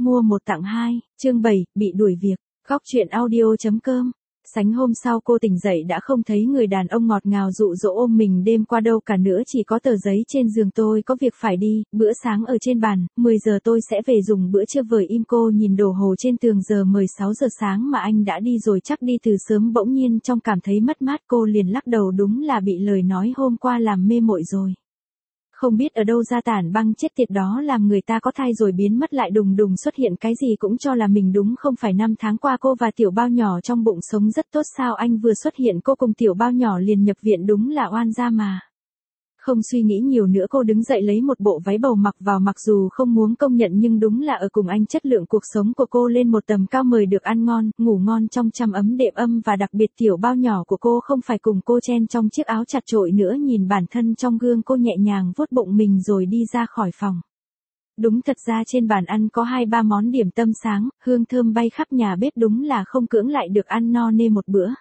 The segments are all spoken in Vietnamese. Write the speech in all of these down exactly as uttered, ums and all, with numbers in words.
Mua một tặng hai, chương bảy, bị đuổi việc. Góc truyện audio.com. Sánh hôm sau cô tỉnh dậy đã không thấy người đàn ông ngọt ngào dụ dỗ ôm mình đêm qua đâu cả nữa, chỉ có tờ giấy trên giường tôi có việc phải đi, bữa sáng ở trên bàn, mười giờ tôi sẽ về dùng bữa trưa vời im. Cô nhìn đồng hồ trên tường, giờ mười sáu giờ sáng mà anh đã đi rồi, chắc đi từ sớm. Bỗng nhiên trong cảm thấy mất mát, cô liền lắc đầu, đúng là bị lời nói hôm qua làm mê muội rồi. Không biết ở đâu ra tản băng chết tiệt đó làm người ta có thai rồi biến mất lại đùng đùng xuất hiện, cái gì cũng cho là mình đúng. Không phải năm tháng qua cô và tiểu bao nhỏ trong bụng sống rất tốt sao? Anh vừa xuất hiện cô cùng tiểu bao nhỏ liền nhập viện, đúng là oan gia mà. Không suy nghĩ nhiều nữa, cô đứng dậy lấy một bộ váy bầu mặc vào, mặc dù không muốn công nhận nhưng đúng là ở cùng anh chất lượng cuộc sống của cô lên một tầm cao, mời được ăn ngon, ngủ ngon trong chăn ấm đệm ấm, và đặc biệt tiểu bao nhỏ của cô không phải cùng cô chen trong chiếc áo chặt chội nữa. Nhìn bản thân trong gương, cô nhẹ nhàng vuốt bụng mình rồi đi ra khỏi phòng. Đúng thật ra trên bàn ăn có hai ba món điểm tâm sáng, hương thơm bay khắp nhà bếp, đúng là không cưỡng lại được ăn no nê một bữa.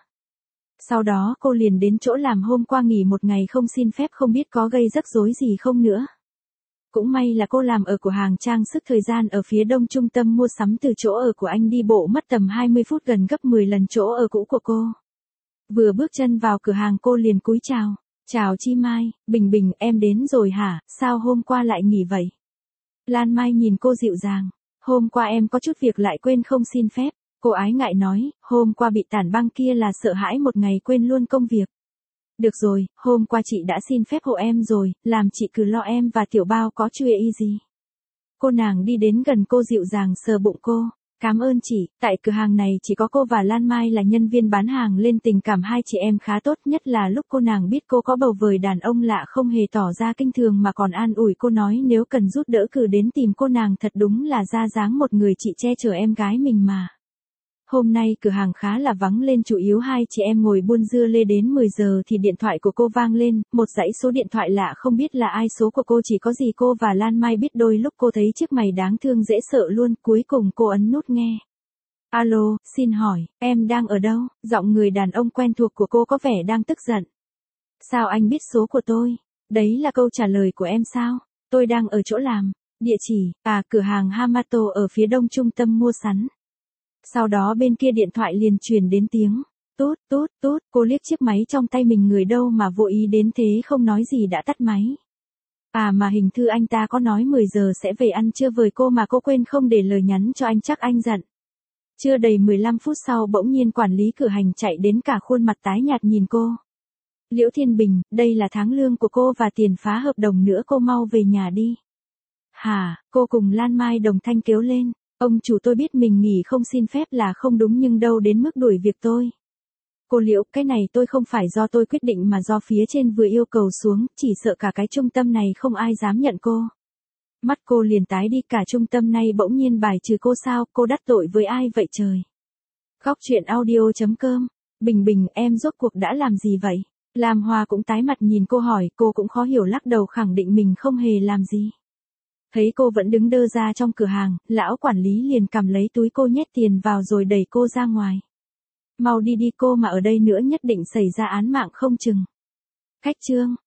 Sau đó cô liền đến chỗ làm, hôm qua nghỉ một ngày không xin phép, không biết có gây rắc rối gì không nữa. Cũng may là cô làm ở cửa hàng trang sức thời gian ở phía đông trung tâm mua sắm, từ chỗ ở của anh đi bộ mất tầm hai mươi phút, gần gấp mười lần chỗ ở cũ của cô. Vừa bước chân vào cửa hàng cô liền cúi chào. Chào chị Mai. Bình Bình, em đến rồi hả, sao hôm qua lại nghỉ vậy? Lan Mai nhìn cô dịu dàng. Hôm qua em có chút việc lại quên không xin phép. Cô ái ngại nói, hôm qua bị tản băng kia là sợ hãi một ngày quên luôn công việc. Được rồi, hôm qua chị đã xin phép hộ em rồi, làm chị cứ lo em và tiểu bao có chuyện y gì. Cô nàng đi đến gần cô dịu dàng sờ bụng cô. Cảm ơn chị, tại cửa hàng này chỉ có cô và Lan Mai là nhân viên bán hàng, lên tình cảm hai chị em khá tốt, nhất là lúc cô nàng biết cô có bầu với đàn ông lạ không hề tỏ ra kinh thường mà còn an ủi cô, nói nếu cần giúp đỡ cứ đến tìm cô nàng, thật đúng là ra dáng một người chị che chở em gái mình mà. Hôm nay cửa hàng khá là vắng lên, chủ yếu hai chị em ngồi buôn dưa lê, đến mười giờ thì điện thoại của cô vang lên, một dãy số điện thoại lạ không biết là ai, số của cô chỉ có gì cô và Lan Mai biết. Đôi lúc cô thấy chiếc mày đáng thương dễ sợ luôn, cuối cùng cô ấn nút nghe. Alo, xin hỏi, em đang ở đâu? Giọng người đàn ông quen thuộc của cô có vẻ đang tức giận. Sao anh biết số của tôi? Đấy là câu trả lời của em sao? Tôi đang ở chỗ làm. Địa chỉ, à cửa hàng Hamato ở phía đông trung tâm mua sắm. Sau đó bên kia điện thoại liền truyền đến tiếng tút tút tút, cô liếc chiếc máy trong tay mình, người đâu mà vô ý đến thế, không nói gì đã tắt máy. À mà hình thư anh ta có nói mười giờ sẽ về ăn trưa với cô mà cô quên không để lời nhắn cho anh, chắc anh giận. Chưa đầy mười lăm phút sau bỗng nhiên quản lý cửa hàng chạy đến, cả khuôn mặt tái nhạt nhìn cô. Liễu Thiên Bình, đây là tháng lương của cô và tiền phá hợp đồng nữa, cô mau về nhà đi. Hả, cô cùng Lan Mai đồng thanh kêu lên. Ông chủ, tôi biết mình nghỉ không xin phép là không đúng nhưng đâu đến mức đuổi việc tôi. Cô Liễu, cái này tôi không phải do tôi quyết định mà do phía trên vừa yêu cầu xuống, chỉ sợ cả cái trung tâm này không ai dám nhận cô. Mắt cô liền tái đi, cả trung tâm này bỗng nhiên bài trừ cô sao, cô đắc tội với ai vậy trời? Góc truyện audio.com. Bình Bình, em rốt cuộc đã làm gì vậy? Lam Hoa cũng tái mặt nhìn cô hỏi, cô cũng khó hiểu lắc đầu khẳng định mình không hề làm gì. Thấy cô vẫn đứng đơ ra trong cửa hàng, lão quản lý liền cầm lấy túi cô nhét tiền vào rồi đẩy cô ra ngoài. Mau đi đi cô, mà ở đây nữa nhất định xảy ra án mạng không chừng. Cách chương.